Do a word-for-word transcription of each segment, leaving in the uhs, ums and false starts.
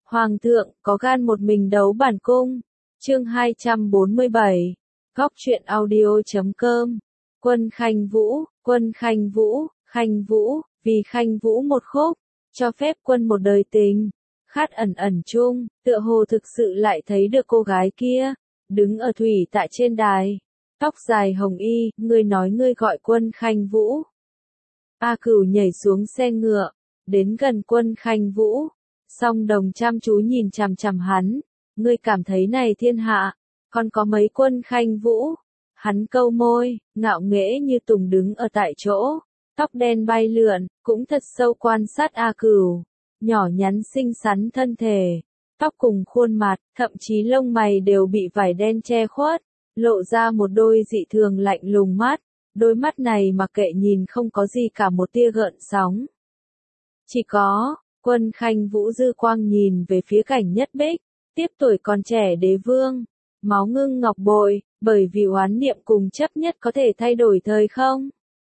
Hoàng thượng, có gan một mình đấu bản cung. Chương hai trăm bốn mươi bảy. Góc truyện audio chấm com. Quân Khanh Vũ, Quân Khanh Vũ, Khanh Vũ, vì Khanh Vũ một khúc, cho phép quân một đời tình. Khát ẩn ẩn chung, tựa hồ thực sự lại thấy được cô gái kia, đứng ở thủy tại trên đài. Tóc dài hồng y, ngươi nói ngươi gọi Quân Khanh Vũ. A Cửu nhảy xuống xe ngựa, đến gần Quân Khanh Vũ. Song Đồng chăm chú nhìn chằm chằm hắn, ngươi cảm thấy này thiên hạ, còn có mấy Quân Khanh Vũ? Hắn câu môi, ngạo nghễ như tùng đứng ở tại chỗ, tóc đen bay lượn, cũng thật sâu quan sát A Cửu, nhỏ nhắn xinh xắn thân thể, tóc cùng khuôn mặt, thậm chí lông mày đều bị vải đen che khuất, lộ ra một đôi dị thường lạnh lùng mắt, đôi mắt này mặc kệ nhìn không có gì cả một tia gợn sóng. Chỉ có Quân Khanh Vũ dư quang nhìn về phía Cảnh Nhất Bích, tiếp tuổi còn trẻ đế vương, máu ngưng ngọc bội, bởi vì oán niệm cùng chấp nhất có thể thay đổi thời không.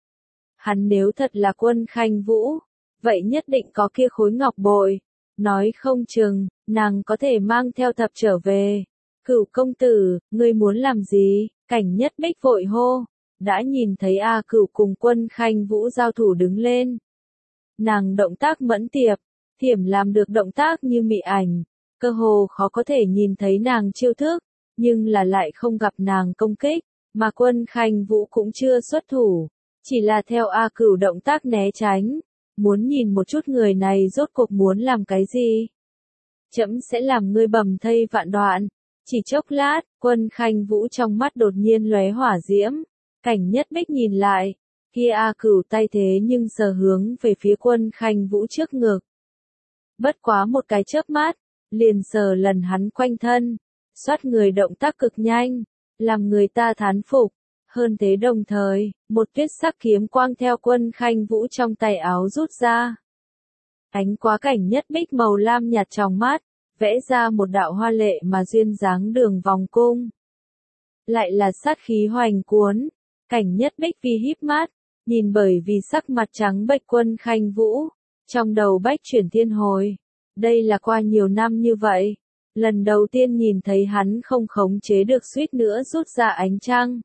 Hắn nếu thật là Quân Khanh Vũ, vậy nhất định có kia khối ngọc bội, nói không chừng, nàng có thể mang theo thập trở về. Cửu công tử, ngươi muốn làm gì? Cảnh Nhất Bích vội hô, đã nhìn thấy A Cửu cùng Quân Khanh Vũ giao thủ đứng lên. Nàng động tác mẫn tiệp, thiểm làm được động tác như mị ảnh, cơ hồ khó có thể nhìn thấy nàng chiêu thức, nhưng là lại không gặp nàng công kích, mà Quân Khanh Vũ cũng chưa xuất thủ, chỉ là theo A Cửu động tác né tránh, muốn nhìn một chút người này rốt cuộc muốn làm cái gì. Trẫm sẽ làm ngươi bầm thây vạn đoạn. Chỉ chốc lát, Quân Khanh Vũ trong mắt đột nhiên lóe hỏa diễm, Cảnh Nhất Bích nhìn lại, kia A Cửu tay thế nhưng sờ hướng về phía Quân Khanh Vũ trước ngực. Bất quá một cái chớp mắt, liền sờ lần hắn quanh thân, xoát người động tác cực nhanh, làm người ta thán phục. Hơn thế đồng thời, một tuyết sắc kiếm quang theo Quân Khanh Vũ trong tay áo rút ra. Ánh quá Cảnh Nhất Bích màu lam nhạt trong mắt, vẽ ra một đạo hoa lệ mà duyên dáng đường vòng cung. Lại là sát khí hoành cuốn, Cảnh Nhất Bích vì híp mắt, nhìn bởi vì sắc mặt trắng bệch Quân Khanh Vũ, trong đầu bách chuyển thiên hồi. Đây là qua nhiều năm như vậy, lần đầu tiên nhìn thấy hắn không khống chế được suýt nữa rút ra ánh trăng.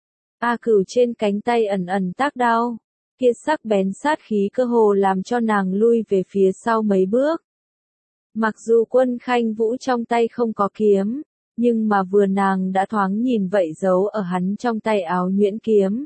A Cửu trên cánh tay ẩn ẩn tác đau, kia sắc bén sát khí cơ hồ làm cho nàng lui về phía sau mấy bước. Mặc dù Quân Khanh Vũ trong tay không có kiếm, nhưng mà vừa nàng đã thoáng nhìn vậy giấu ở hắn trong tay áo nhuyễn kiếm.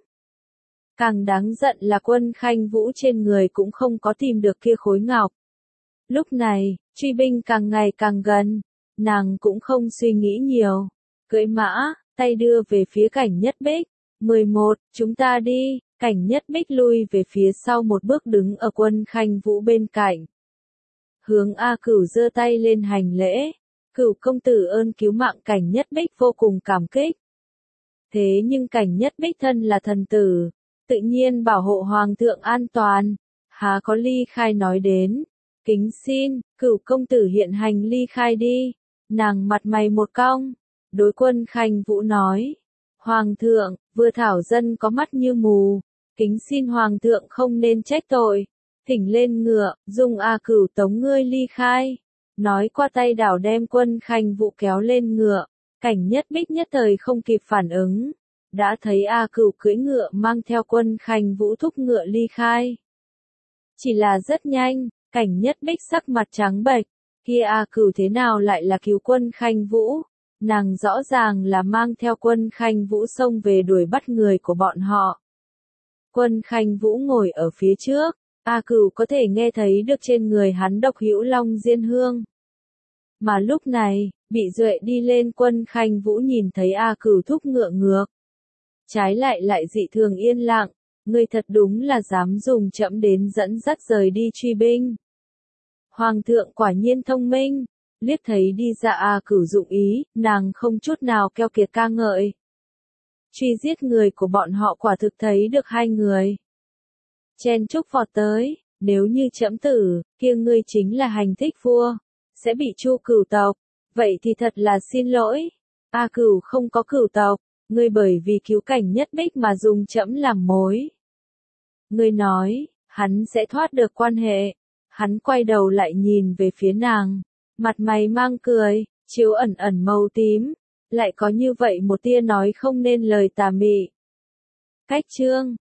Càng đáng giận là Quân Khanh Vũ trên người cũng không có tìm được kia khối ngọc. Lúc này, truy binh càng ngày càng gần, nàng cũng không suy nghĩ nhiều. Cưỡi mã, tay đưa về phía Cảnh Nhất Bích. mười một, chúng ta đi. Cảnh Nhất Bích lui về phía sau một bước đứng ở Quân Khanh Vũ bên cạnh. Hướng A Cửu giơ tay lên hành lễ. Cửu công tử ơn cứu mạng. Cảnh Nhất Bích vô cùng cảm kích. Thế nhưng Cảnh Nhất Bích thân là thần tử, tự nhiên bảo hộ hoàng thượng an toàn, há có ly khai nói đến. Kính xin, Cửu công tử hiện hành ly khai đi. Nàng mặt mày một cong, đối Quân Khanh Vũ nói. Hoàng thượng, vừa thảo dân có mắt như mù, kính xin hoàng thượng không nên trách tội. Thỉnh lên ngựa, dùng A Cửu tống ngươi ly khai. Nói qua tay đảo đem Quân Khanh Vũ kéo lên ngựa. Cảnh Nhất Bích nhất thời không kịp phản ứng, đã thấy A Cửu cưỡi ngựa mang theo Quân Khanh Vũ thúc ngựa ly khai. Chỉ là rất nhanh, Cảnh Nhất Bích sắc mặt trắng bệch, kia A Cửu thế nào lại là cứu Quân Khanh Vũ? Nàng rõ ràng là mang theo Quân Khanh Vũ xông về đuổi bắt người của bọn họ. Quân Khanh Vũ ngồi ở phía trước, A Cửu có thể nghe thấy được trên người hắn độc hữu long diên hương. Mà lúc này, bị duệ đi lên Quân Khanh Vũ nhìn thấy A Cửu thúc ngựa ngược. Trái lại lại dị thường yên lặng, ngươi thật đúng là dám dùng trẫm đến dẫn dắt rời đi truy binh. Hoàng thượng quả nhiên thông minh, liếc thấy đi ra A Cửu dụng ý, nàng không chút nào keo kiệt ca ngợi. Truy giết người của bọn họ quả thực thấy được hai người. Chen chúc vọt tới, nếu như trẫm tử, kia ngươi chính là hành thích vua, sẽ bị Chu cửu tộc, vậy thì thật là xin lỗi. A Cửu không có cửu tộc, ngươi bởi vì cứu Cảnh Nhất Bích mà dùng trẫm làm mối. Ngươi nói, hắn sẽ thoát được quan hệ. Hắn quay đầu lại nhìn về phía nàng, Mặt mày mang cười, chiếu ẩn ẩn màu tím, lại có như vậy một tia nói không nên lời tà mị. Cách chương